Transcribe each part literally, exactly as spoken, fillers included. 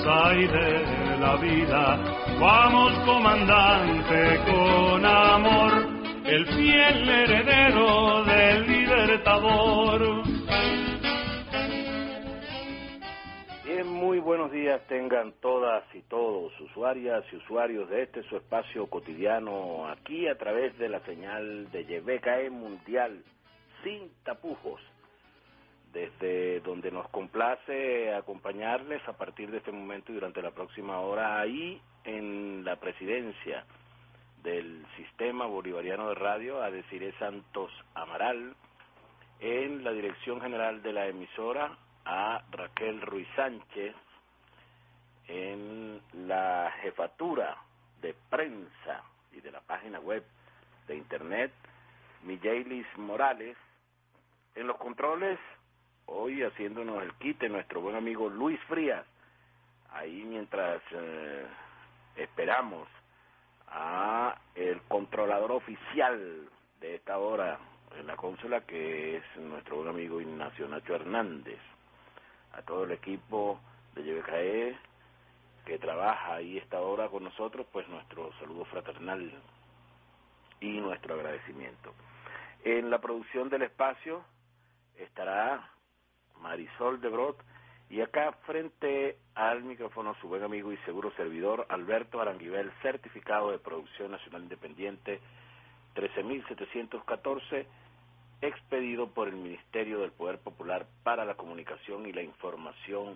aire la vida. Vamos, comandante, con amor, el fiel heredero del Libertador. Bien, muy buenos días tengan todas y todos, usuarias y usuarios de este su espacio cotidiano, aquí a través de la señal de Y B K E Mundial, sin tapujos, desde donde nos complace acompañarles a partir de este momento y durante la próxima hora, ahí en la presidencia del Sistema Bolivariano de Radio, a Desiree Santos Amaral, en la dirección general de la emisora, a Raquel Ruiz Sánchez, en la jefatura de prensa y de la página web de internet, Miguelis Morales, en los controles, hoy haciéndonos el quite, nuestro buen amigo Luis Frías, ahí mientras eh, esperamos a el controlador oficial de esta hora en la consola, que es nuestro buen amigo Ignacio Nacho Hernández, a todo el equipo de Y B K E que trabaja ahí esta hora con nosotros, pues nuestro saludo fraternal y nuestro agradecimiento. En la producción del espacio estará Marisol de Brot, y acá frente al micrófono su buen amigo y seguro servidor Alberto Aranguibel, certificado de producción nacional independiente trece mil setecientos catorce, expedido por el Ministerio del Poder Popular para la Comunicación y la Información,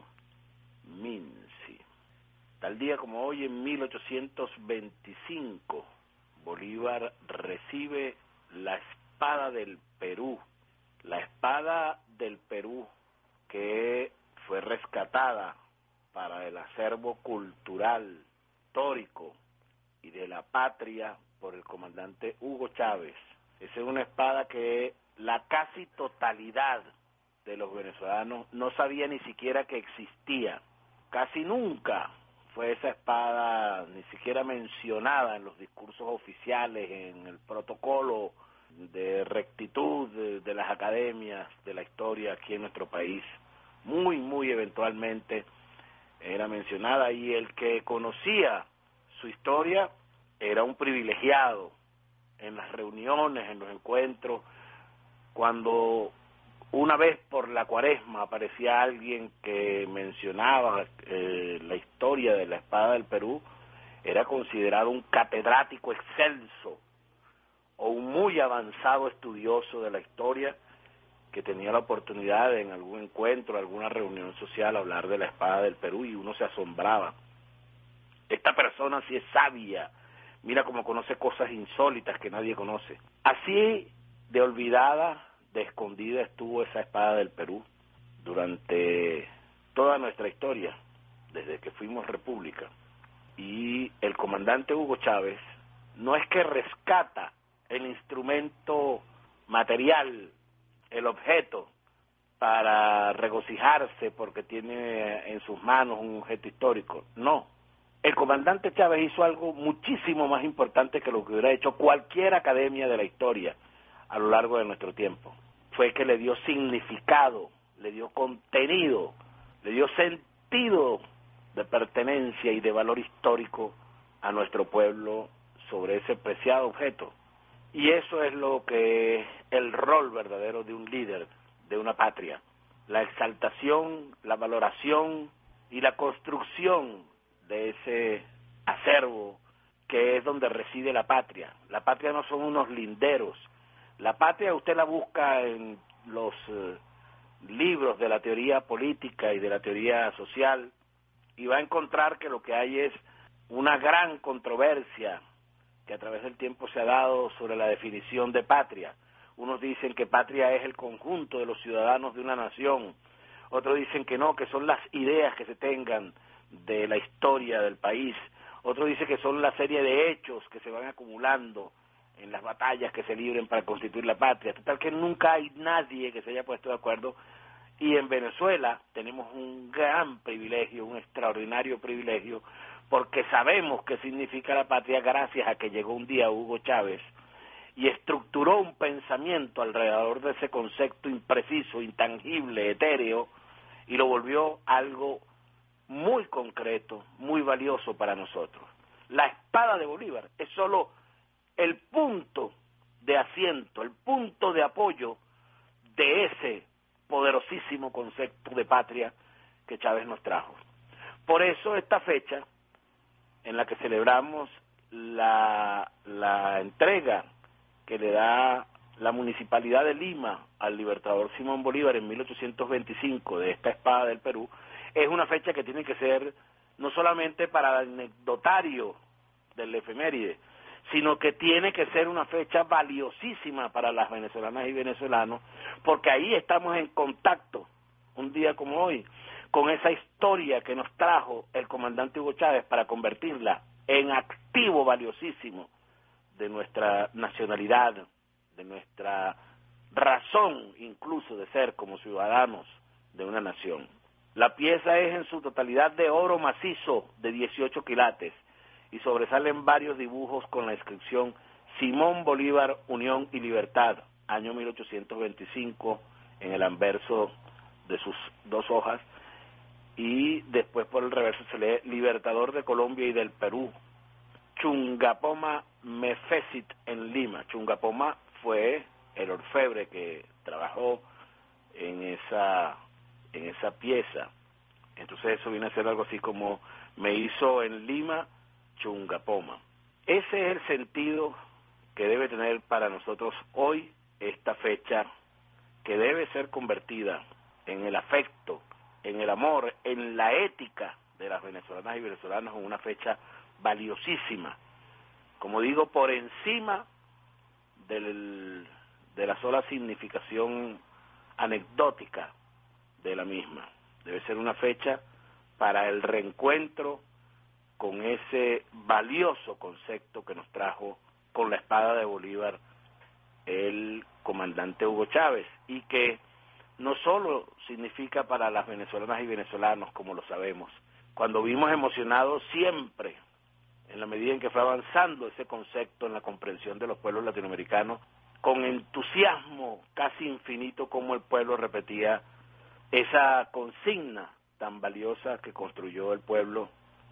MINSI. Tal día como hoy, en mil ochocientos veinticinco, Bolívar recibe la espada del Perú, la espada del Perú que fue rescatada para el acervo cultural, histórico y de la patria por el comandante Hugo Chávez. Esa es una espada que la casi totalidad de los venezolanos no sabía ni siquiera que existía. Casi nunca fue esa espada ni siquiera mencionada en los discursos oficiales, en el protocolo de rectitud de, de las academias de la historia aquí en nuestro país. Muy, muy eventualmente era mencionada, y el que conocía su historia era un privilegiado en las reuniones, en los encuentros. Cuando una vez por la Cuaresma aparecía alguien que mencionaba eh, la historia de la espada del Perú, era considerado un catedrático excelso o un muy avanzado estudioso de la historia que tenía la oportunidad de, en algún encuentro, alguna reunión social, hablar de la espada del Perú, y uno se asombraba. Esta persona sí es sabia, mira cómo conoce cosas insólitas que nadie conoce. Así de olvidada, de escondida estuvo esa espada del Perú durante toda nuestra historia, desde que fuimos república. Y el comandante Hugo Chávez no es que rescata el instrumento material, el objeto, para regocijarse porque tiene en sus manos un objeto histórico. No, el comandante Chávez hizo algo muchísimo más importante que lo que hubiera hecho cualquier academia de la historia a lo largo de nuestro tiempo. Fue que le dio significado, le dio contenido, le dio sentido de pertenencia y de valor histórico a nuestro pueblo sobre ese preciado objeto. Y eso es lo que es el rol verdadero de un líder de una patria: la exaltación, la valoración y la construcción de ese acervo que es donde reside la patria. La patria no son unos linderos. La patria usted la busca en los eh, libros de la teoría política y de la teoría social, y va a encontrar que lo que hay es una gran controversia que a través del tiempo se ha dado sobre la definición de patria. Unos dicen que patria es el conjunto de los ciudadanos de una nación, otros dicen que no, que son las ideas que se tengan de la historia del país, otros dicen que son la serie de hechos que se van acumulando en las batallas que se libren para constituir la patria. Total que nunca hay nadie que se haya puesto de acuerdo, y en Venezuela tenemos un gran privilegio, un extraordinario privilegio, porque sabemos qué significa la patria gracias a que llegó un día Hugo Chávez y estructuró un pensamiento alrededor de ese concepto impreciso, intangible, etéreo, y lo volvió algo muy concreto, muy valioso para nosotros. La espada de Bolívar es solo el punto de asiento, el punto de apoyo de ese poderosísimo concepto de patria que Chávez nos trajo. Por eso esta fecha en la que celebramos la, la entrega que le da la Municipalidad de Lima al libertador Simón Bolívar en mil ochocientos veinticinco de esta espada del Perú, es una fecha que tiene que ser no solamente para el anecdotario del efeméride, sino que tiene que ser una fecha valiosísima para las venezolanas y venezolanos, porque ahí estamos en contacto, un día como hoy, con esa historia que nos trajo el comandante Hugo Chávez para convertirla en activo valiosísimo de nuestra nacionalidad, de nuestra razón incluso de ser como ciudadanos de una nación. La pieza es en su totalidad de oro macizo de dieciocho quilates y sobresalen varios dibujos con la inscripción Simón Bolívar, Unión y Libertad, año mil ochocientos veinticinco, en el anverso de sus dos hojas, y después por el reverso se lee Libertador de Colombia y del Perú, Chungapoma Mefecit en Lima. Chungapoma fue el orfebre que trabajó en esa en esa pieza. Entonces eso viene a ser algo así como me hizo en Lima Chungapoma. Ese es el sentido que debe tener para nosotros hoy esta fecha, que debe ser convertida en el afecto, en el amor, en la ética de las venezolanas y venezolanos, en una fecha valiosísima, como digo, por encima del, de la sola significación anecdótica de la misma. Debe ser una fecha para el reencuentro con ese valioso concepto que nos trajo con la espada de Bolívar el comandante Hugo Chávez, y que no solo significa para las venezolanas y venezolanos, como lo sabemos, cuando vimos emocionados siempre, en la medida en que fue avanzando ese concepto en la comprensión de los pueblos latinoamericanos, con entusiasmo casi infinito, como el pueblo repetía esa consigna tan valiosa que construyó el pueblo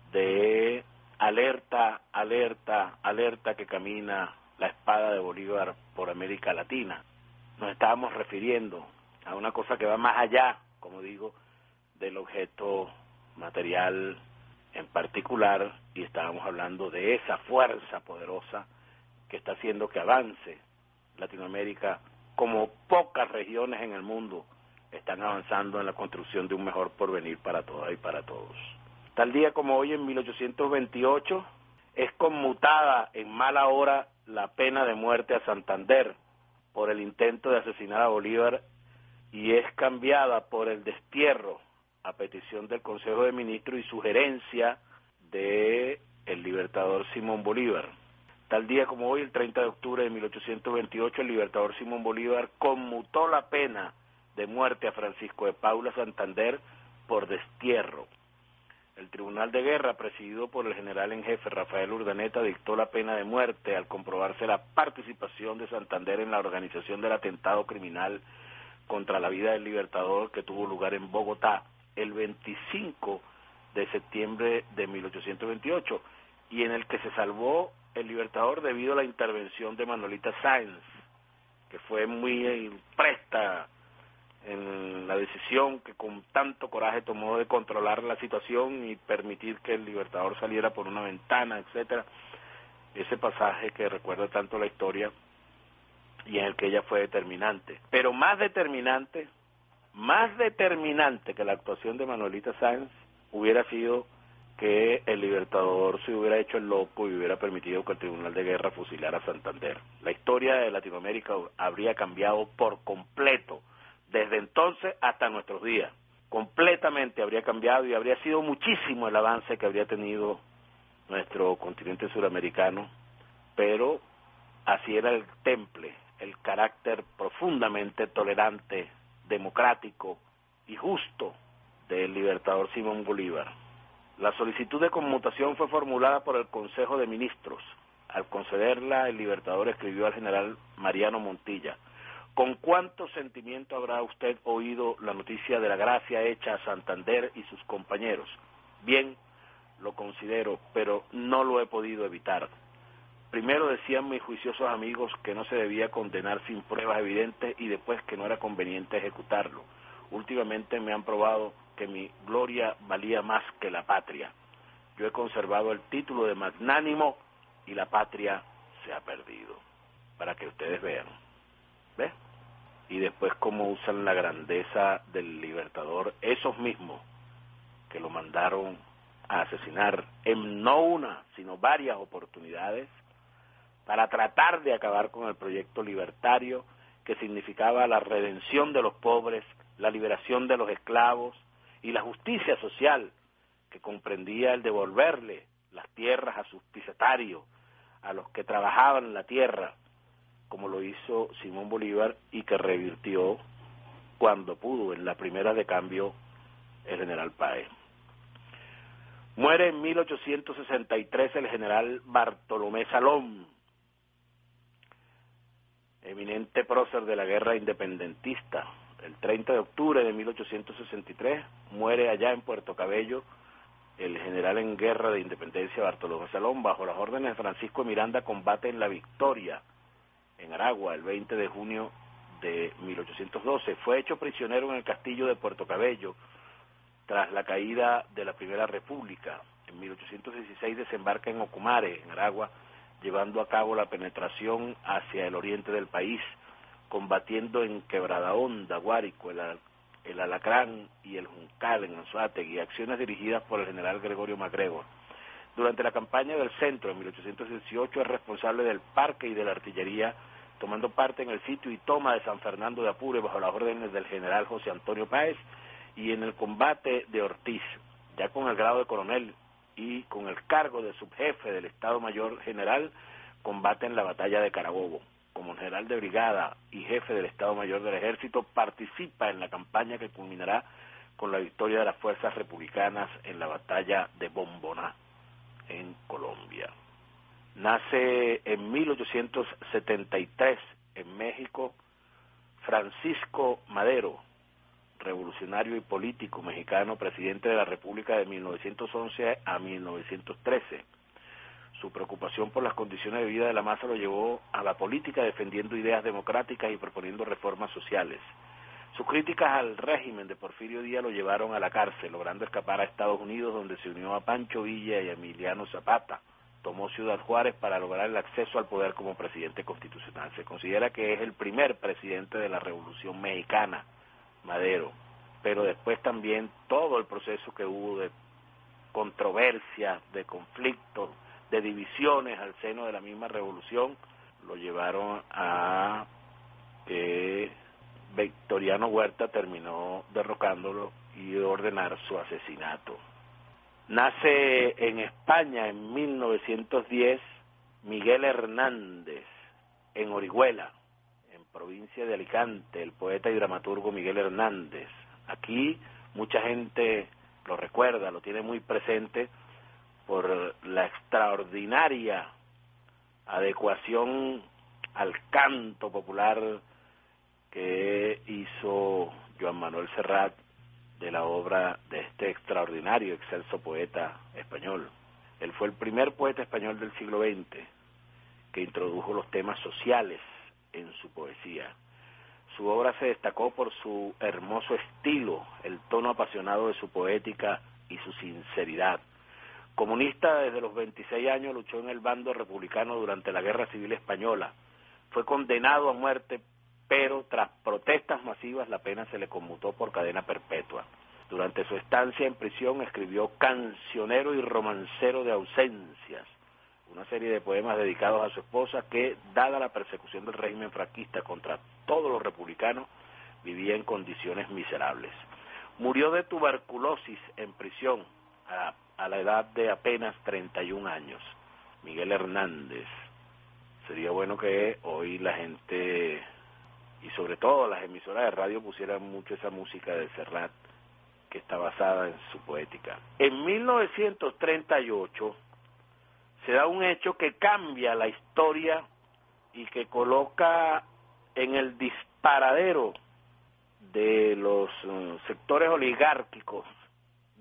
de alerta, alerta, alerta que camina la espada de Bolívar por América Latina. Nos estábamos refiriendo a una cosa que va más allá, como digo, del objeto material en particular, y estábamos hablando de esa fuerza poderosa que está haciendo que avance Latinoamérica, como pocas regiones en el mundo están avanzando en la construcción de un mejor porvenir para todas y para todos. Tal día como hoy, en mil ochocientos veintiocho, es conmutada en mala hora la pena de muerte a Santander por el intento de asesinar a Bolívar, y es cambiada por el destierro a petición del Consejo de Ministros y sugerencia de el libertador Simón Bolívar. Tal día como hoy, el treinta de octubre de mil ochocientos veintiocho, el libertador Simón Bolívar conmutó la pena de muerte a Francisco de Paula Santander por destierro. El Tribunal de Guerra, presidido por el general en jefe Rafael Urdaneta, dictó la pena de muerte al comprobarse la participación de Santander en la organización del atentado criminal contra la vida del libertador que tuvo lugar en Bogotá el veinticinco de septiembre de mil ochocientos veintiocho, y en el que se salvó el libertador debido a la intervención de Manuelita Sáenz, que fue muy presta en la decisión que con tanto coraje tomó de controlar la situación y permitir que el libertador saliera por una ventana, etcétera. Ese pasaje que recuerda tanto la historia y en el que ella fue determinante. Pero más determinante, más determinante que la actuación de Manuelita Sáenz hubiera sido que el libertador se hubiera hecho el loco y hubiera permitido que el Tribunal de Guerra fusilara a Santander. La historia de Latinoamérica habría cambiado por completo desde entonces hasta nuestros días. Completamente habría cambiado, y habría sido muchísimo el avance que habría tenido nuestro continente suramericano, pero así era el temple, el carácter profundamente tolerante, democrático y justo del libertador Simón Bolívar. La solicitud de conmutación fue formulada por el Consejo de Ministros. Al concederla, el libertador escribió al general Mariano Montilla: ¿con cuánto sentimiento habrá usted oído la noticia de la gracia hecha a Santander y sus compañeros? Bien, lo considero, pero no lo he podido evitar. Primero decían mis juiciosos amigos que no se debía condenar sin pruebas evidentes y después que no era conveniente ejecutarlo. Últimamente me han probado que mi gloria valía más que la patria. Yo he conservado el título de magnánimo y la patria se ha perdido. Para que ustedes vean. ¿Ves? Y después cómo usan la grandeza del libertador, esos mismos que lo mandaron a asesinar en no una, sino varias oportunidades, para tratar de acabar con el proyecto libertario que significaba la redención de los pobres, la liberación de los esclavos y la justicia social que comprendía el devolverle las tierras a sus pisatarios, a los que trabajaban la tierra, como lo hizo Simón Bolívar y que revirtió cuando pudo en la primera de cambio el general Páez. Muere en mil ochocientos sesenta y tres el general Bartolomé Salón, eminente prócer de la guerra independentista. El treinta de octubre de mil ochocientos sesenta y tres muere allá en Puerto Cabello el general en guerra de independencia Bartolomé Salón. Bajo las órdenes de Francisco Miranda combate en La Victoria, en Aragua, el veinte de junio de mil ochocientos doce. Fue hecho prisionero en el castillo de Puerto Cabello tras la caída de la Primera República. En mil ochocientos dieciséis desembarca en Ocumare, en Aragua, llevando a cabo la penetración hacia el oriente del país, combatiendo en Quebrada Honda, Guárico, el, el Alacrán y el Juncal en Anzoátegui, acciones dirigidas por el general Gregorio MacGregor. Durante la campaña del Centro, en mil ochocientos dieciocho, es responsable del parque y de la artillería, tomando parte en el sitio y toma de San Fernando de Apure bajo las órdenes del general José Antonio Páez y en el combate de Ortiz, ya con el grado de coronel y con el cargo de subjefe del Estado Mayor General, combate en la batalla de Carabobo. Como general de brigada y jefe del Estado Mayor del Ejército, participa en la campaña que culminará con la victoria de las fuerzas republicanas en la batalla de Bomboná, en Colombia. Nace en mil ochocientos setenta y tres en México Francisco Madero, revolucionario y político mexicano, presidente de la República de mil novecientos once a mil novecientos trece. Su preocupación por las condiciones de vida de la masa lo llevó a la política, defendiendo ideas democráticas y proponiendo reformas sociales. Sus críticas al régimen de Porfirio Díaz lo llevaron a la cárcel, logrando escapar a Estados Unidos, donde se unió a Pancho Villa y a Emiliano Zapata. Tomó Ciudad Juárez para lograr el acceso al poder como presidente constitucional. Se considera que es el primer presidente de la Revolución Mexicana, Madero, pero después también todo el proceso que hubo de controversia, de conflictos, de divisiones al seno de la misma revolución, lo llevaron a que Victoriano Huerta terminó derrocándolo y ordenar su asesinato. Nace en España en mil novecientos diez Miguel Hernández, en Orihuela, en provincia de Alicante, el poeta y dramaturgo Miguel Hernández. Aquí mucha gente lo recuerda, lo tiene muy presente por la extraordinaria adecuación al canto popular que hizo Joan Manuel Serrat de la obra de este extraordinario, excelso poeta español. Él fue el primer poeta español del siglo veinte que introdujo los temas sociales en su poesía. Su obra se destacó por su hermoso estilo, el tono apasionado de su poética y su sinceridad. Comunista desde los veintiséis años, luchó en el bando republicano durante la Guerra Civil Española. Fue condenado a muerte, pero tras protestas masivas la pena se le conmutó por cadena perpetua. Durante su estancia en prisión escribió Cancionero y romancero de ausencias, una serie de poemas dedicados a su esposa que, dada la persecución del régimen franquista contra todos los republicanos, vivía en condiciones miserables. Murió de tuberculosis en prisión a, a la edad de apenas treinta y un años. Miguel Hernández. Sería bueno que hoy la gente, y sobre todo las emisoras de radio, pusieran mucho esa música de Serrat, que está basada en su poética. En mil novecientos treinta y ocho se da un hecho que cambia la historia y que coloca en el disparadero de los uh, sectores oligárquicos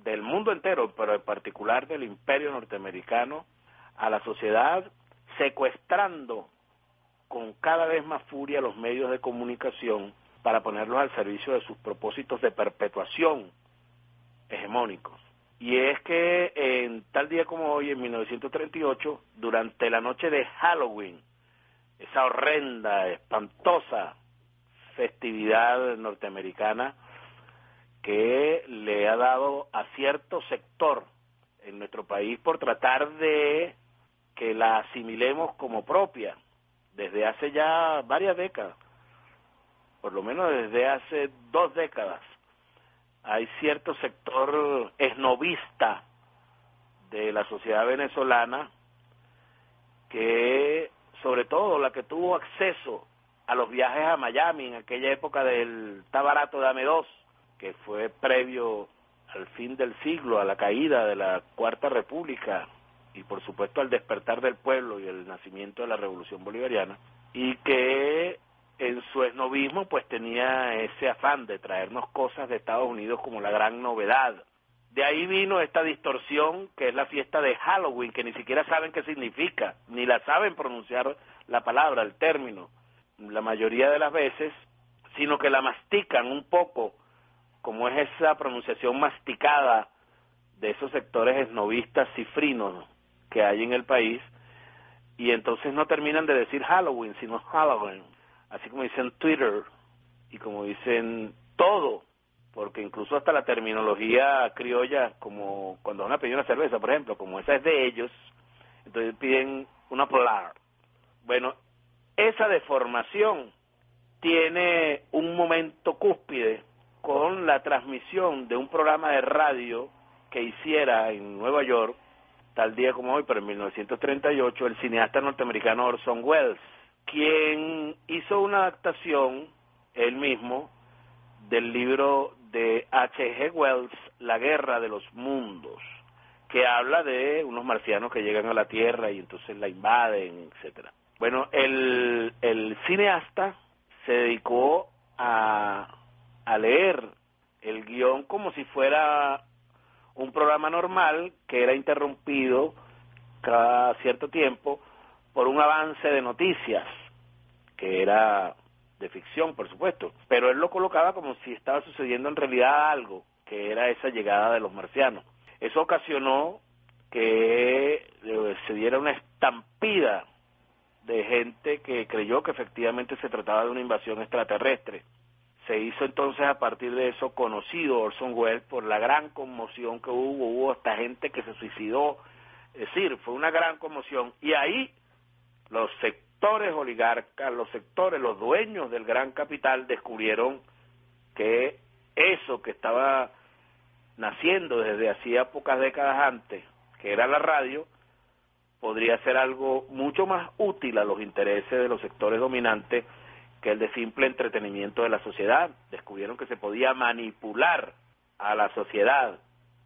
del mundo entero, pero en particular del imperio norteamericano, a la sociedad, secuestrando con cada vez más furia los medios de comunicación para ponerlos al servicio de sus propósitos de perpetuación hegemónicos. Y es que en tal día como hoy, en mil novecientos treinta y ocho, durante la noche de Halloween, esa horrenda, espantosa festividad norteamericana que le ha dado a cierto sector en nuestro país por tratar de que la asimilemos como propia desde hace ya varias décadas, por lo menos desde hace dos décadas. Hay cierto sector esnovista de la sociedad venezolana que, sobre todo la que tuvo acceso a los viajes a Miami en aquella época del "está barato, dame dos", que fue previo al fin del siglo, a la caída de la Cuarta República y por supuesto al despertar del pueblo y el nacimiento de la Revolución Bolivariana, y que en su esnovismo pues tenía ese afán de traernos cosas de Estados Unidos como la gran novedad. De ahí vino esta distorsión que es la fiesta de Halloween, que ni siquiera saben qué significa, ni la saben pronunciar la palabra, el término, la mayoría de las veces, sino que la mastican un poco, como es esa pronunciación masticada de esos sectores esnovistas cifrinos que hay en el país, y entonces no terminan de decir Halloween, sino Halloween, así como dicen Twitter, y como dicen todo, porque incluso hasta la terminología criolla, como cuando van a pedir una cerveza, por ejemplo, como esa es de ellos, entonces piden una polar. Bueno, esa deformación tiene un momento cúspide con la transmisión de un programa de radio que hiciera en Nueva York, tal día como hoy, pero en mil novecientos treinta y ocho, el cineasta norteamericano Orson Welles, quien hizo una adaptación, él mismo, del libro de H G Wells, La Guerra de los Mundos, que habla de unos marcianos que llegan a la Tierra y entonces la invaden, etcétera. Bueno, el, el cineasta se dedicó a, a leer el guión como si fuera un programa normal que era interrumpido cada cierto tiempo por un avance de noticias, que era de ficción, por supuesto, pero él lo colocaba como si estaba sucediendo en realidad algo, que era esa llegada de los marcianos. Eso ocasionó que se diera una estampida de gente que creyó que efectivamente se trataba de una invasión extraterrestre. Se hizo entonces a partir de eso conocido Orson Welles por la gran conmoción que hubo, hubo hasta gente que se suicidó, es decir, fue una gran conmoción, y ahí los sectores oligarcas, los sectores, los dueños del gran capital descubrieron que eso que estaba naciendo desde hacía pocas décadas antes, que era la radio, podría ser algo mucho más útil a los intereses de los sectores dominantes que el de simple entretenimiento de la sociedad. Descubrieron que se podía manipular a la sociedad,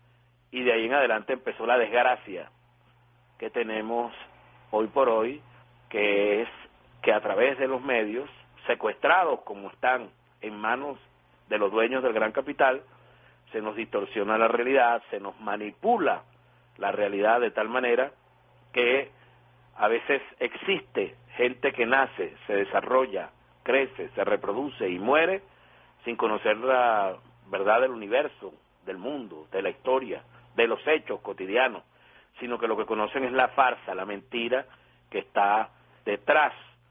y de ahí en adelante empezó la desgracia que tenemos hoy por hoy, que es que a través de los medios, secuestrados como están en manos de los dueños del gran capital, se nos distorsiona la realidad, se nos manipula la realidad de tal manera que a veces existe gente que nace, se desarrolla, crece, se reproduce y muere sin conocer la verdad del universo, del mundo, de la historia, de los hechos cotidianos, sino que lo que conocen es la farsa, la mentira que está detrás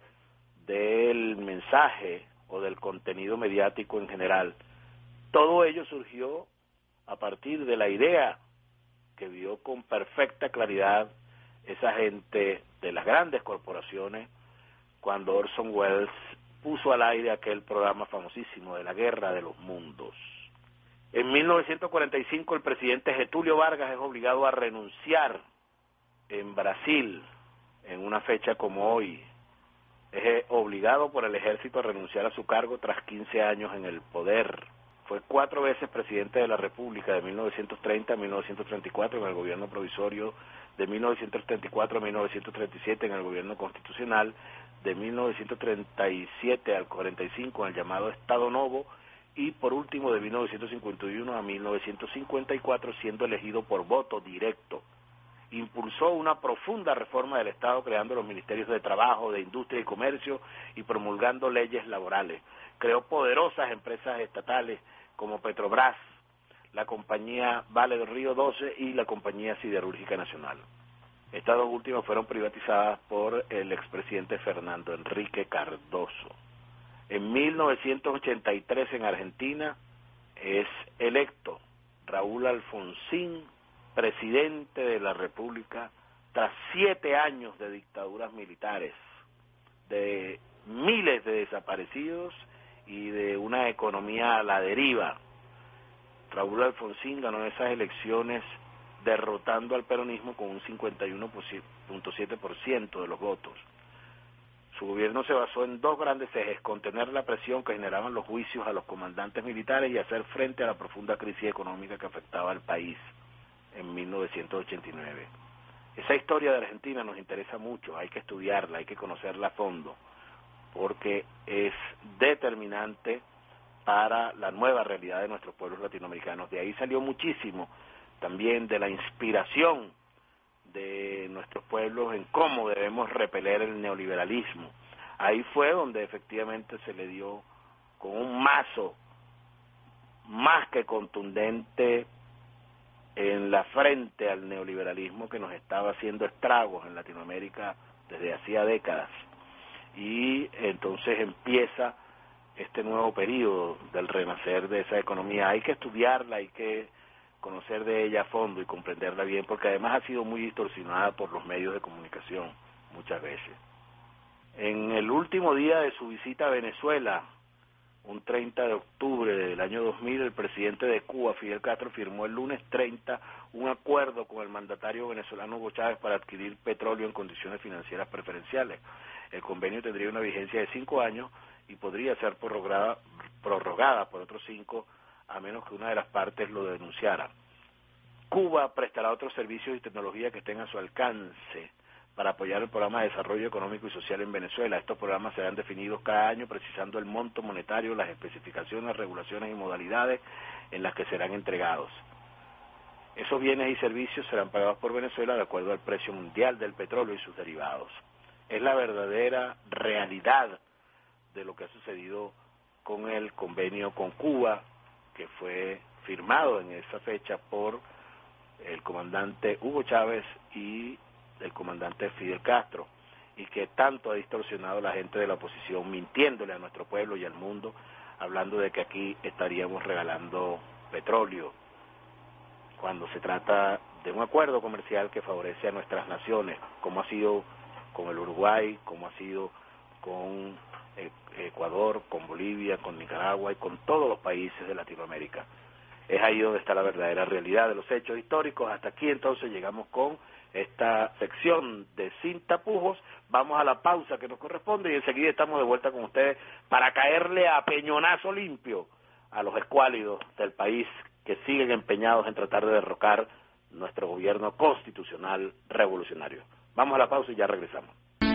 del mensaje o del contenido mediático en general. Todo ello surgió a partir de la idea que vio con perfecta claridad esa gente de las grandes corporaciones cuando Orson Welles puso al aire aquel programa famosísimo de la Guerra de los Mundos. En mil novecientos cuarenta y cinco el presidente Getúlio Vargas es obligado a renunciar en Brasil en una fecha como hoy. Es obligado por el ejército a renunciar a su cargo tras quince años en el poder. Fue cuatro veces presidente de la República, de mil novecientos treinta a mil novecientos treinta y cuatro en el gobierno provisorio, de mil novecientos treinta y cuatro a mil novecientos treinta y siete en el gobierno constitucional, de mil novecientos treinta y siete al cuarenta y cinco en el llamado Estado Novo, y por último de mil novecientos cincuenta y uno a mil novecientos cincuenta y cuatro siendo elegido por voto directo. Impulsó una profunda reforma del Estado creando los ministerios de Trabajo, de Industria y Comercio y promulgando leyes laborales. Creó poderosas empresas estatales como Petrobras, la compañía Vale del Río doce y la compañía Siderúrgica Nacional. Estas dos últimas fueron privatizadas por el expresidente Fernando Enrique Cardoso. En mil novecientos ochenta y tres en Argentina es electo Raúl Alfonsín presidente de la República tras siete años de dictaduras militares, de miles de desaparecidos y de una economía a la deriva. Raúl Alfonsín ganó esas elecciones derrotando al peronismo con un cincuenta y uno punto siete por ciento de los votos. Su gobierno se basó en dos grandes ejes: contener la presión que generaban los juicios a los comandantes militares y hacer frente a la profunda crisis económica que afectaba al país en mil novecientos ochenta y nueve. Esa historia de Argentina nos interesa mucho, hay que estudiarla, hay que conocerla a fondo, porque es determinante para la nueva realidad de nuestros pueblos latinoamericanos. De ahí salió muchísimo también de la inspiración de nuestros pueblos en cómo debemos repeler el neoliberalismo. Ahí fue donde efectivamente se le dio con un mazo más que contundente en la frente al neoliberalismo que nos estaba haciendo estragos en Latinoamérica desde hacía décadas. Y entonces empieza este nuevo periodo del renacer de esa economía. Hay que estudiarla, hay que conocer de ella a fondo y comprenderla bien, porque además ha sido muy distorsionada por los medios de comunicación muchas veces. En el último día de su visita a Venezuela, un treinta de octubre del año dos mil, el presidente de Cuba, Fidel Castro, firmó el lunes treinta un acuerdo con el mandatario venezolano Hugo Chávez para adquirir petróleo en condiciones financieras preferenciales. El convenio tendría una vigencia de cinco años y podría ser prorrogada, prorrogada por otros cinco, a menos que una de las partes lo denunciara. Cuba prestará otros servicios y tecnología que estén a su alcance para apoyar el programa de desarrollo económico y social en Venezuela. Estos programas serán definidos cada año precisando el monto monetario, las especificaciones, regulaciones y modalidades en las que serán entregados. Esos bienes y servicios serán pagados por Venezuela de acuerdo al precio mundial del petróleo y sus derivados. Es la verdadera realidad de lo que ha sucedido con el convenio con Cuba, que fue firmado en esa fecha por el comandante Hugo Chávez y el comandante Fidel Castro, y que tanto ha distorsionado a la gente de la oposición, mintiéndole a nuestro pueblo y al mundo, hablando de que aquí estaríamos regalando petróleo, cuando se trata de un acuerdo comercial que favorece a nuestras naciones, como ha sido con el Uruguay, como ha sido con Ecuador, con Bolivia, con Nicaragua y con todos los países de Latinoamérica. Es ahí donde está la verdadera realidad de los hechos históricos. Hasta aquí entonces llegamos con esta sección de Sin Tapujos. Vamos a la pausa que nos corresponde y enseguida estamos de vuelta con ustedes para caerle a peñonazo limpio a los escuálidos del país que siguen empeñados en tratar de derrocar nuestro gobierno constitucional revolucionario. Vamos a la pausa y ya regresamos.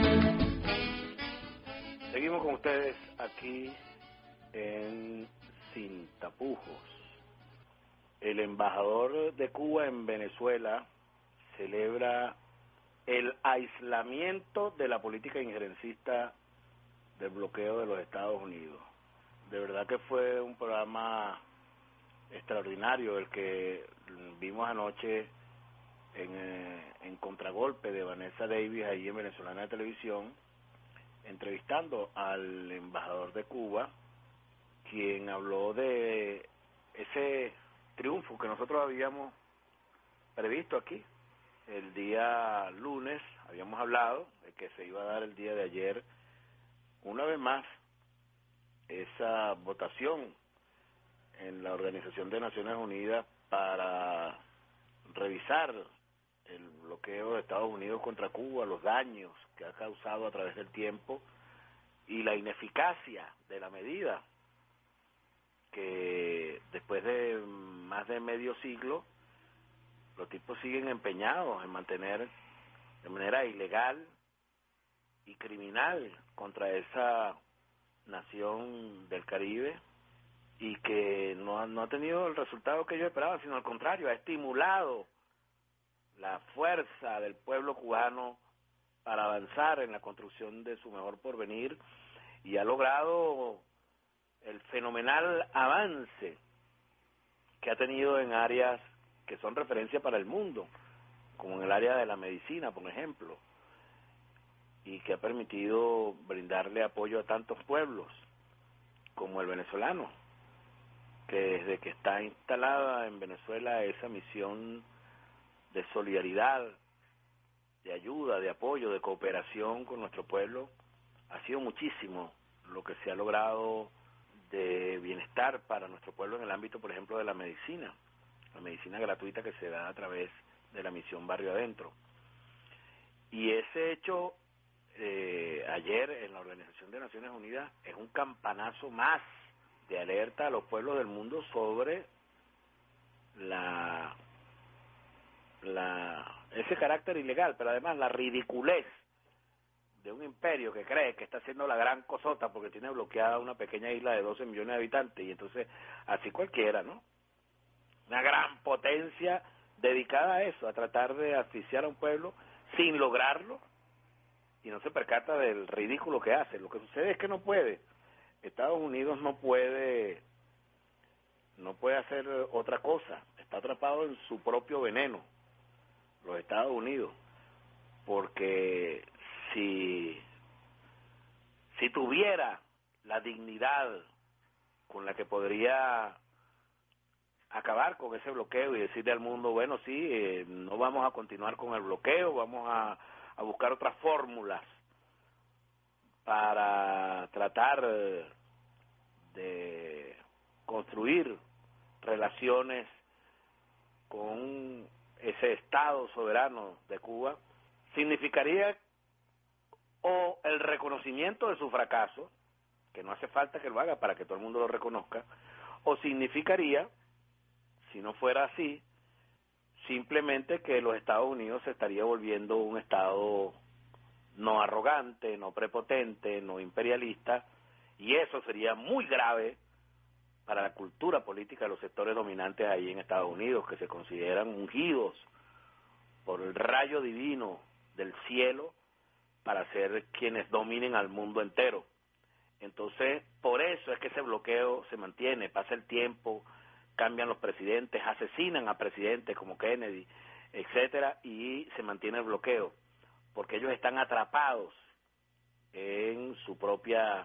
Seguimos con ustedes aquí en Sin Tapujos. El embajador de Cuba en Venezuela celebra el aislamiento de la política injerencista del bloqueo de los Estados Unidos. De verdad que fue un programa extraordinario el que vimos anoche en, eh, en Contragolpe de Vanessa Davis, ahí en Venezolana de Televisión, entrevistando al embajador de Cuba, quien habló de ese triunfo que nosotros habíamos previsto aquí el día lunes. Habíamos hablado de que se iba a dar el día de ayer una vez más esa votación en la Organización de Naciones Unidas para revisar el bloqueo de Estados Unidos contra Cuba, los daños que ha causado a través del tiempo y la ineficacia de la medida, que después de más de medio siglo los tipos siguen empeñados en mantener de manera ilegal y criminal contra esa nación del Caribe y que no ha, no ha tenido el resultado que yo esperaba, sino al contrario, ha estimulado la fuerza del pueblo cubano para avanzar en la construcción de su mejor porvenir, y ha logrado el fenomenal avance que ha tenido en áreas que son referencia para el mundo, como en el área de la medicina, por ejemplo, y que ha permitido brindarle apoyo a tantos pueblos como el venezolano, que desde que está instalada en Venezuela esa misión de solidaridad, de ayuda, de apoyo, de cooperación con nuestro pueblo, ha sido muchísimo lo que se ha logrado de bienestar para nuestro pueblo en el ámbito, por ejemplo, de la medicina, la medicina gratuita que se da a través de la misión Barrio Adentro. Y ese hecho eh, ayer en la Organización de Naciones Unidas es un campanazo más de alerta a los pueblos del mundo sobre la, la ese carácter ilegal, pero además la ridiculez de un imperio que cree que está haciendo la gran cosota porque tiene bloqueada una pequeña isla de doce millones de habitantes, y entonces así cualquiera, ¿no? Una gran potencia dedicada a eso, a tratar de asfixiar a un pueblo sin lograrlo, y no se percata del ridículo que hace. Lo que sucede es que no puede, Estados Unidos no puede, no puede hacer otra cosa, está atrapado en su propio veneno, los Estados Unidos, porque si, si tuviera la dignidad con la que podría acabar con ese bloqueo y decirle al mundo, bueno, sí, eh, no vamos a continuar con el bloqueo, vamos a, a buscar otras fórmulas para tratar de construir relaciones con ese Estado soberano de Cuba, significaría o el reconocimiento de su fracaso, que no hace falta que lo haga para que todo el mundo lo reconozca, o significaría, si no fuera así, simplemente que los Estados Unidos se estaría volviendo un Estado no arrogante, no prepotente, no imperialista, y eso sería muy grave para la cultura política de los sectores dominantes ahí en Estados Unidos, que se consideran ungidos por el rayo divino del cielo para ser quienes dominen al mundo entero. Entonces, por eso es que ese bloqueo se mantiene, pasa el tiempo, cambian los presidentes, asesinan a presidentes como Kennedy, etcétera, y se mantiene el bloqueo, porque ellos están atrapados en su propia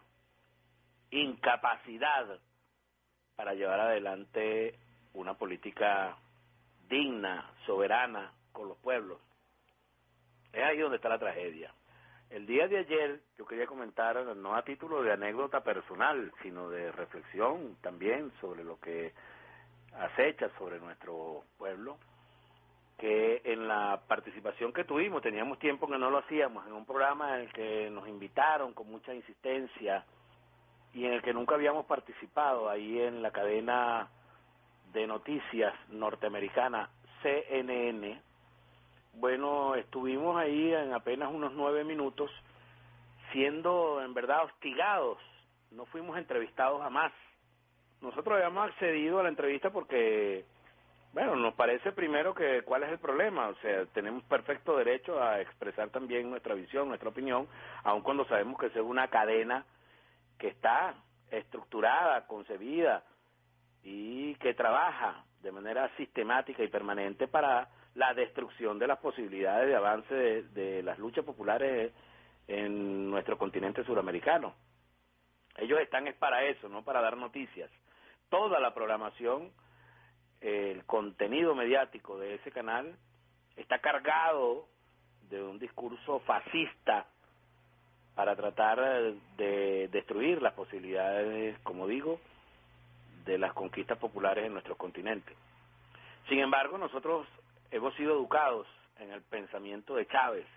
incapacidad para llevar adelante una política digna, soberana con los pueblos. Es ahí donde está la tragedia. El día de ayer yo quería comentar, no a título de anécdota personal, sino de reflexión también sobre lo que acecha sobre nuestro pueblo, que en la participación que tuvimos, teníamos tiempo que no lo hacíamos, en un programa en el que nos invitaron con mucha insistencia y en el que nunca habíamos participado, ahí en la cadena de noticias norteamericana C N N. Bueno, estuvimos ahí en apenas unos nueve minutos, siendo en verdad hostigados, no fuimos entrevistados jamás. Nosotros habíamos accedido a la entrevista porque, bueno, nos parece primero que cuál es el problema, o sea, tenemos perfecto derecho a expresar también nuestra visión, nuestra opinión, aun cuando sabemos que es una cadena que está estructurada, concebida y que trabaja de manera sistemática y permanente para la destrucción de las posibilidades de avance de, de las luchas populares en nuestro continente suramericano. Ellos están es para eso, no para dar noticias. Toda la programación, el contenido mediático de ese canal está cargado de un discurso fascista para tratar de destruir las posibilidades, como digo, de las conquistas populares en nuestro continente. Sin embargo, nosotros hemos sido educados en el pensamiento de Chávez,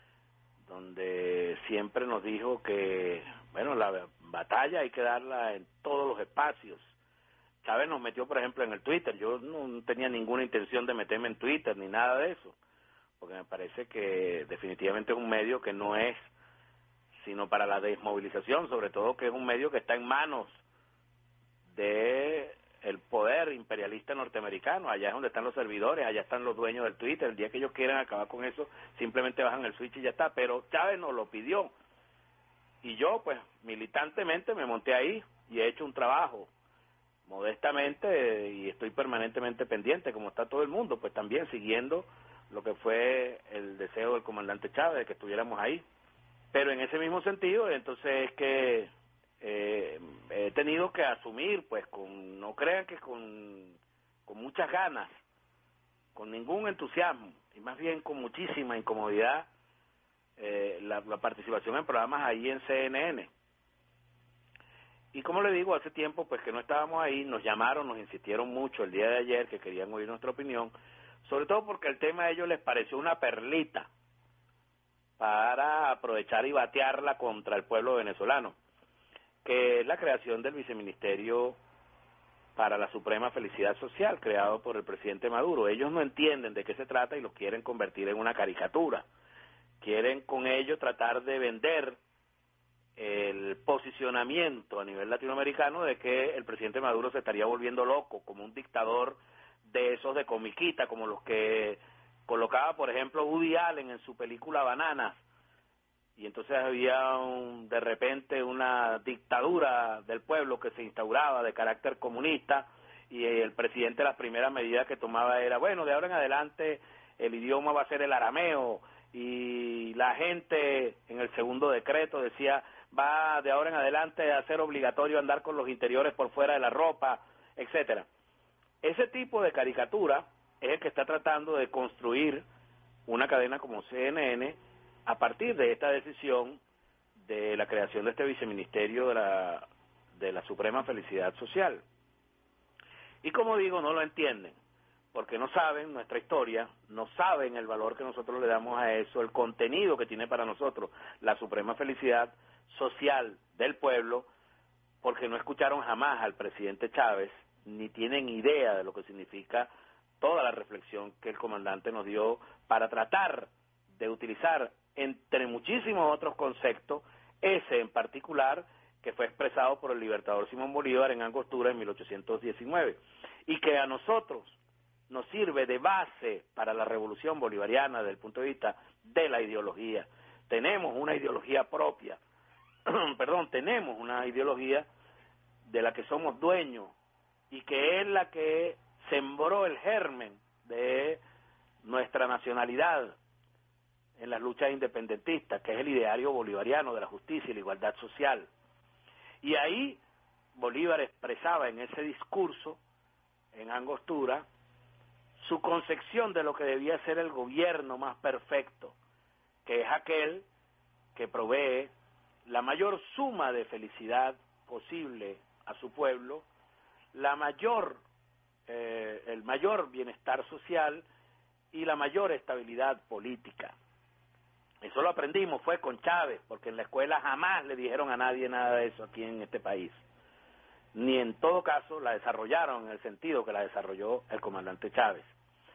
donde siempre nos dijo que, bueno, la batalla hay que darla en todos los espacios. Chávez nos metió, por ejemplo, en el Twitter. Yo no tenía ninguna intención de meterme en Twitter ni nada de eso, porque me parece que definitivamente es un medio que no es sino para la desmovilización, sobre todo que es un medio que está en manos de el poder imperialista norteamericano. Allá es donde están los servidores, allá están los dueños del Twitter. El día que ellos quieran acabar con eso, simplemente bajan el switch y ya está. Pero Chávez nos lo pidió. Y yo, pues, militantemente me monté ahí y he hecho un trabajo modestamente y estoy permanentemente pendiente, como está todo el mundo, pues también siguiendo lo que fue el deseo del comandante Chávez de que estuviéramos ahí. Pero en ese mismo sentido, entonces es que eh, he tenido que asumir, pues, con no crean que con, con muchas ganas, con ningún entusiasmo, y más bien con muchísima incomodidad, eh, la, la participación en programas ahí en C N N. Y como le digo, hace tiempo, pues, que no estábamos ahí, nos llamaron, nos insistieron mucho el día de ayer, que querían oír nuestra opinión, sobre todo porque el tema a ellos les pareció una perlita para aprovechar y batearla contra el pueblo venezolano, que es la creación del viceministerio para la Suprema Felicidad Social, creado por el presidente Maduro. Ellos no entienden de qué se trata y lo quieren convertir en una caricatura. Quieren con ello tratar de vender el posicionamiento a nivel latinoamericano de que el presidente Maduro se estaría volviendo loco, como un dictador de esos de comiquita, como los que colocaba, por ejemplo, Woody Allen en su película Bananas, y entonces había un, de repente una dictadura del pueblo que se instauraba de carácter comunista, y el presidente las primeras medidas que tomaba era, bueno, de ahora en adelante el idioma va a ser el arameo, y la gente en el segundo decreto decía, va de ahora en adelante a ser obligatorio andar con los interiores por fuera de la ropa, etcétera. Ese tipo de caricatura es el que está tratando de construir una cadena como C N N a partir de esta decisión de la creación de este viceministerio de la, de la Suprema Felicidad Social. Y como digo, no lo entienden, porque no saben nuestra historia, no saben el valor que nosotros le damos a eso, el contenido que tiene para nosotros la Suprema Felicidad Social del pueblo, porque no escucharon jamás al presidente Chávez, ni tienen idea de lo que significa toda la reflexión que el comandante nos dio para tratar de utilizar, entre muchísimos otros conceptos, ese en particular que fue expresado por el libertador Simón Bolívar en Angostura en mil ochocientos diecinueve, y que a nosotros nos sirve de base para la revolución bolivariana desde el punto de vista de la ideología. Tenemos una ideología propia, perdón, tenemos una ideología de la que somos dueños y que es la que sembró el germen de nuestra nacionalidad en las luchas independentistas, que es el ideario bolivariano de la justicia y la igualdad social. Y ahí Bolívar expresaba en ese discurso, en Angostura, su concepción de lo que debía ser el gobierno más perfecto, que es aquel que provee la mayor suma de felicidad posible a su pueblo, la mayor, eh, el mayor bienestar social y la mayor estabilidad política. Eso lo aprendimos, fue con Chávez, porque en la escuela jamás le dijeron a nadie nada de eso aquí en este país. Ni en todo caso la desarrollaron en el sentido que la desarrolló el comandante Chávez.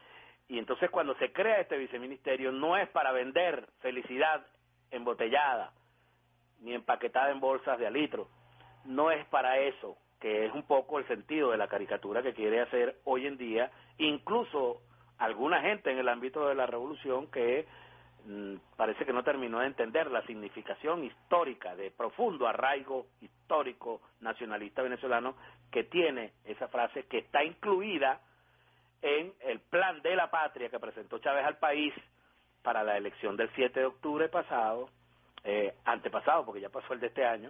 Y entonces cuando se crea este viceministerio no es para vender felicidad embotellada, ni empaquetada en bolsas de a litro. No es para eso, que es un poco el sentido de la caricatura que quiere hacer hoy en día, incluso alguna gente en el ámbito de la revolución que mmm, parece que no terminó de entender la significación histórica, de profundo arraigo histórico nacionalista venezolano que tiene esa frase, que está incluida en el plan de la patria que presentó Chávez al país para la elección del siete de octubre pasado, eh, antepasado, porque ya pasó el de este año,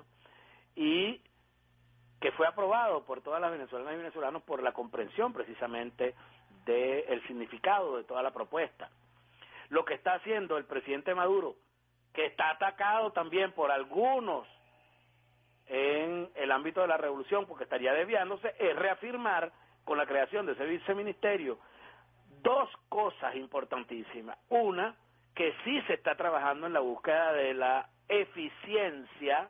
y que fue aprobado por todas las venezolanas y venezolanos por la comprensión precisamente del significado de toda la propuesta. Lo que está haciendo el presidente Maduro, que está atacado también por algunos en el ámbito de la revolución, porque estaría desviándose, es reafirmar con la creación de ese viceministerio dos cosas importantísimas. Una, que sí se está trabajando en la búsqueda de la eficiencia,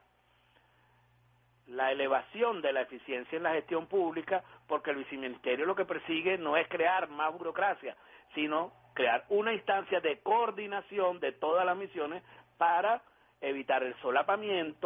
la elevación de la eficiencia en la gestión pública, porque el viceministerio lo que persigue no es crear más burocracia, sino crear una instancia de coordinación de todas las misiones para evitar el solapamiento,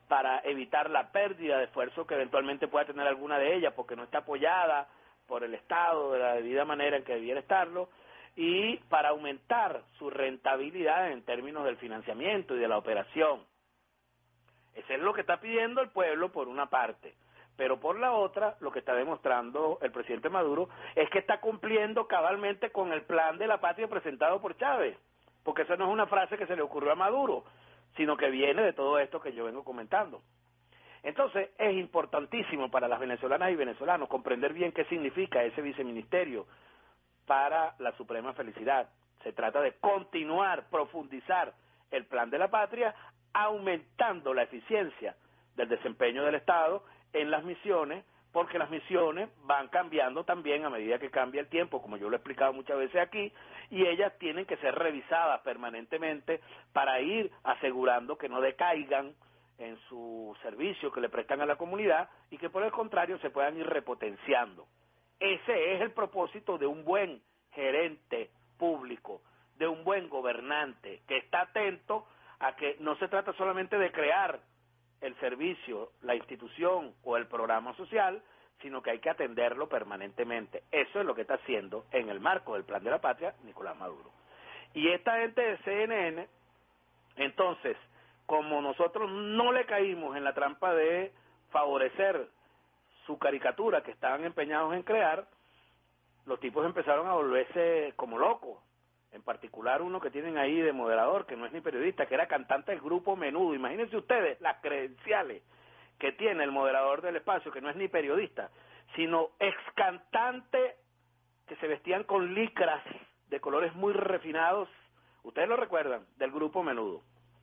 para evitar la pérdida de esfuerzo que eventualmente pueda tener alguna de ellas, porque no está apoyada por el Estado de la debida manera en que debiera estarlo, y para aumentar su rentabilidad en términos del financiamiento y de la operación. Eso es lo que está pidiendo el pueblo por una parte, pero por la otra, lo que está demostrando el presidente Maduro es que está cumpliendo cabalmente con el plan de la patria presentado por Chávez, porque esa no es una frase que se le ocurrió a Maduro, sino que viene de todo esto que yo vengo comentando. Entonces, es importantísimo para las venezolanas y venezolanos comprender bien qué significa ese viceministerio para la suprema felicidad. Se trata de continuar, profundizar el plan de la patria, aumentando la eficiencia del desempeño del Estado en las misiones, porque las misiones van cambiando también a medida que cambia el tiempo, como yo lo he explicado muchas veces aquí, y ellas tienen que ser revisadas permanentemente para ir asegurando que no decaigan en su servicio que le prestan a la comunidad y que por el contrario se puedan ir repotenciando. Ese es el propósito de un buen gerente público, de un buen gobernante, que está atento a que no se trata solamente de crear el servicio, la institución o el programa social, sino que hay que atenderlo permanentemente. Eso es lo que está haciendo en el marco del Plan de la Patria Nicolás Maduro. Y esta gente de C N N, entonces, como nosotros no le caímos en la trampa de favorecer su caricatura que estaban empeñados en crear, los tipos empezaron a volverse como locos. En particular uno que tienen ahí de moderador, que no es ni periodista, que era cantante del grupo Menudo. Imagínense ustedes las credenciales que tiene el moderador del espacio, que no es ni periodista, sino ex cantante, que se vestían con licras de colores muy refinados, ustedes lo recuerdan, del grupo Menudo.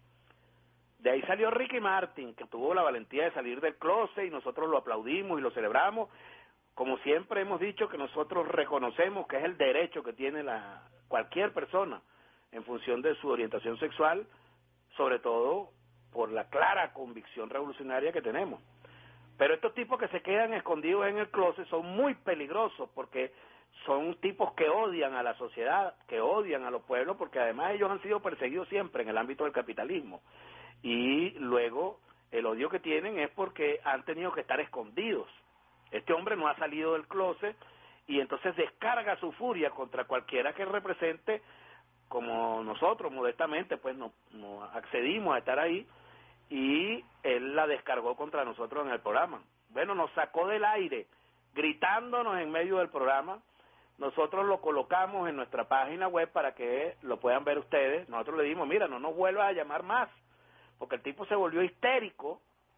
De ahí salió Ricky Martin, que tuvo la valentía de salir del closet y nosotros lo aplaudimos y lo celebramos. Como siempre hemos dicho, que nosotros reconocemos que es el derecho que tiene la cualquier persona en función de su orientación sexual, sobre todo por la clara convicción revolucionaria que tenemos. Pero estos tipos que se quedan escondidos en el closet son muy peligrosos, porque son tipos que odian a la sociedad, que odian a los pueblos, porque además ellos han sido perseguidos siempre en el ámbito del capitalismo. Y luego el odio que tienen es porque han tenido que estar escondidos. Este hombre no ha salido del closet y entonces descarga su furia contra cualquiera que represente, como nosotros modestamente pues no, no accedimos a estar ahí, y él la descargó contra nosotros en el programa. Bueno, nos sacó del aire gritándonos en medio del programa. Nosotros lo colocamos en nuestra página web para que lo puedan ver ustedes. Nosotros le dijimos, mira, no nos vuelvas a llamar más, porque el tipo se volvió histérico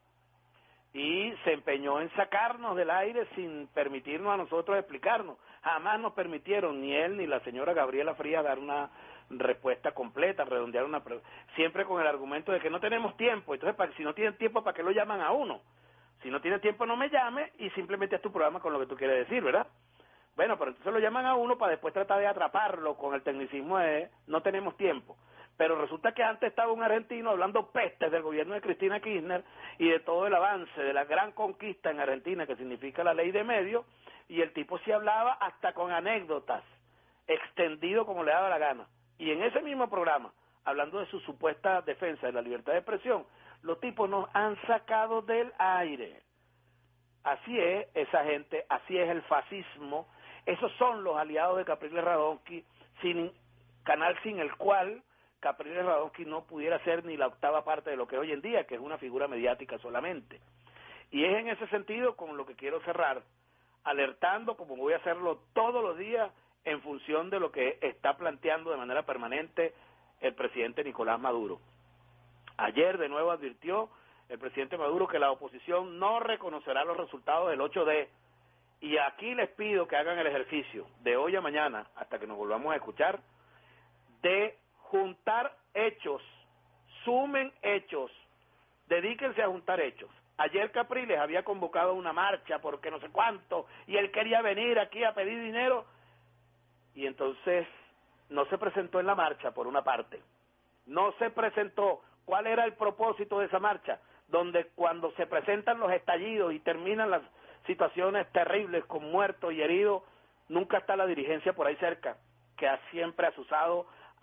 y se empeñó en sacarnos del aire sin permitirnos a nosotros explicarnos. Jamás nos permitieron, ni él ni la señora Gabriela Frías, dar una respuesta completa, redondear una pre- siempre con el argumento de que no tenemos tiempo. Entonces, para, si no tienen tiempo, ¿para qué lo llaman a uno? Si no tienen tiempo, no me llame y simplemente haz tu programa con lo que tú quieres decir, ¿verdad? Bueno, pero entonces lo llaman a uno para después tratar de atraparlo con el tecnicismo de no tenemos tiempo. Pero resulta que antes estaba un argentino hablando pestes del gobierno de Cristina Kirchner y de todo el avance, de la gran conquista en Argentina que significa la ley de medios, y el tipo sí hablaba hasta con anécdotas, extendido como le daba la gana. Y en ese mismo programa, hablando de su supuesta defensa de la libertad de expresión, los tipos nos han sacado del aire. Así es esa gente, así es el fascismo. Esos son los aliados de Capriles Radonsky, sin canal sin el cual Capriles Radonsky no pudiera ser ni la octava parte de lo que es hoy en día, que es una figura mediática solamente. Y es en ese sentido con lo que quiero cerrar, alertando, como voy a hacerlo todos los días, en función de lo que está planteando de manera permanente el presidente Nicolás Maduro. Ayer de nuevo advirtió el presidente Maduro que la oposición no reconocerá los resultados del ocho de, y aquí les pido que hagan el ejercicio de hoy a mañana, hasta que nos volvamos a escuchar, de juntar hechos, sumen hechos, dedíquense a juntar hechos. Ayer Capriles había convocado una marcha porque no sé cuánto, y él quería venir aquí a pedir dinero, y entonces no se presentó en la marcha, por una parte. No se presentó. ¿Cuál era el propósito de esa marcha? Donde cuando se presentan los estallidos y terminan las situaciones terribles con muertos y heridos, nunca está la dirigencia por ahí cerca, que ha siempre asusado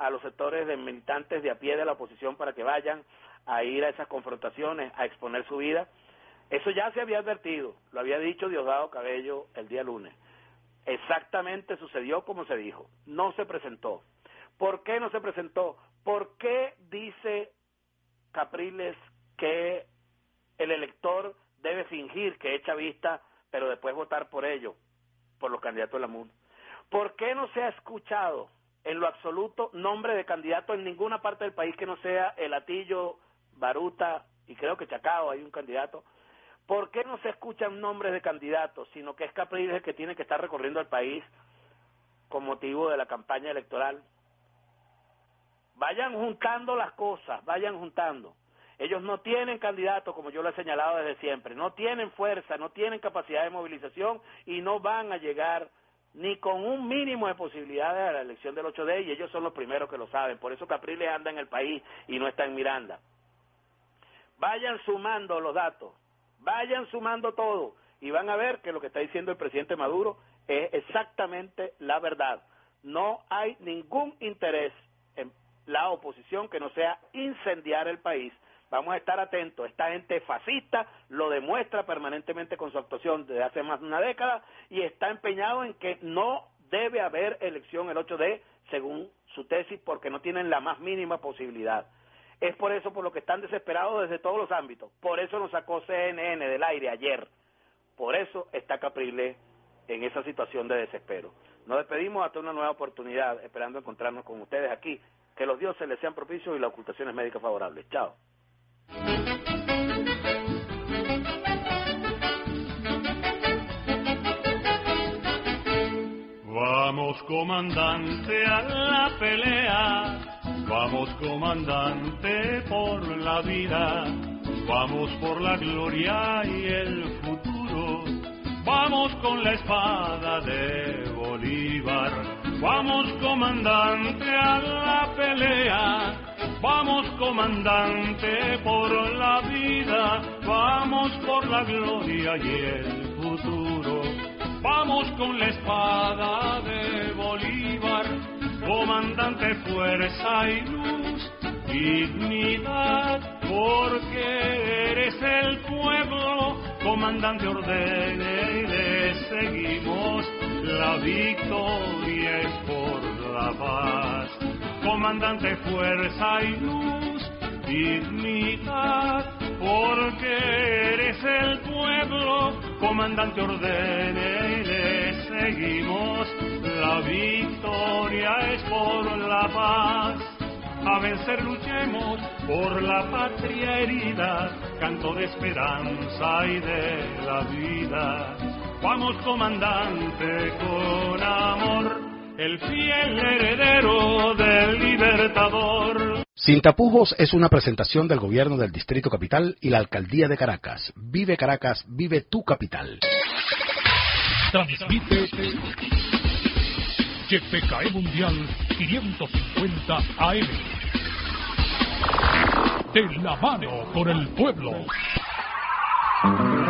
a los sectores de militantes de a pie de la oposición para que vayan a ir a esas confrontaciones, a exponer su vida. Eso ya se había advertido, lo había dicho Diosdado Cabello el día lunes. Exactamente sucedió como se dijo, no se presentó. ¿Por qué no se presentó? ¿Por qué dice Capriles que el elector debe fingir que es chavista, pero después votar por ello, por los candidatos de la M U D? ¿Por qué no se ha escuchado en lo absoluto nombre de candidato en ninguna parte del país que no sea El Hatillo, Baruta y creo que Chacao hay un candidato? ¿Por qué no se escuchan nombres de candidatos, sino que es Capriles el que tiene que estar recorriendo el país con motivo de la campaña electoral? Vayan juntando las cosas, vayan juntando. Ellos no tienen candidatos, como yo lo he señalado desde siempre, no tienen fuerza, no tienen capacidad de movilización y no van a llegar ni con un mínimo de posibilidades a la elección del ocho de, y ellos son los primeros que lo saben. Por eso Capriles anda en el país y no está en Miranda. Vayan sumando los datos, vayan sumando todo, y van a ver que lo que está diciendo el presidente Maduro es exactamente la verdad. No hay ningún interés en la oposición que no sea incendiar el país. Vamos a estar atentos. Esta gente fascista lo demuestra permanentemente con su actuación desde hace más de una década y está empeñado en que no debe haber elección el ocho de, según su tesis, porque no tienen la más mínima posibilidad. Es por eso por lo que están desesperados desde todos los ámbitos. Por eso nos sacó C N N del aire ayer. Por eso está Capriles en esa situación de desespero. Nos despedimos hasta una nueva oportunidad, esperando encontrarnos con ustedes aquí. Que los dioses les sean propicios y las ocultaciones médicas favorables. Chao. Vamos, comandante, a la pelea. Vamos, comandante, por la vida. Vamos por la gloria y el futuro. Vamos con la espada de Bolívar. Vamos, comandante, a la pelea. Vamos, comandante, por la vida. Vamos por la gloria y el futuro. Vamos con la espada de Bolívar. Comandante, fuerza y luz, dignidad, porque eres el pueblo. Comandante, ordene y le seguimos. La victoria es por la paz. Comandante, fuerza y luz, dignidad, porque eres el pueblo. Comandante, ordene y le seguimos. La victoria es por la paz. A vencer luchemos por la patria herida, canto de esperanza y de la vida. Vamos, comandante, con amor, el fiel heredero del Libertador. Sin tapujos es una presentación del gobierno del Distrito Capital y la Alcaldía de Caracas. Vive Caracas, vive tu capital. Transmite Y P K E Mundial quinientos cincuenta A M. De la mano con el pueblo.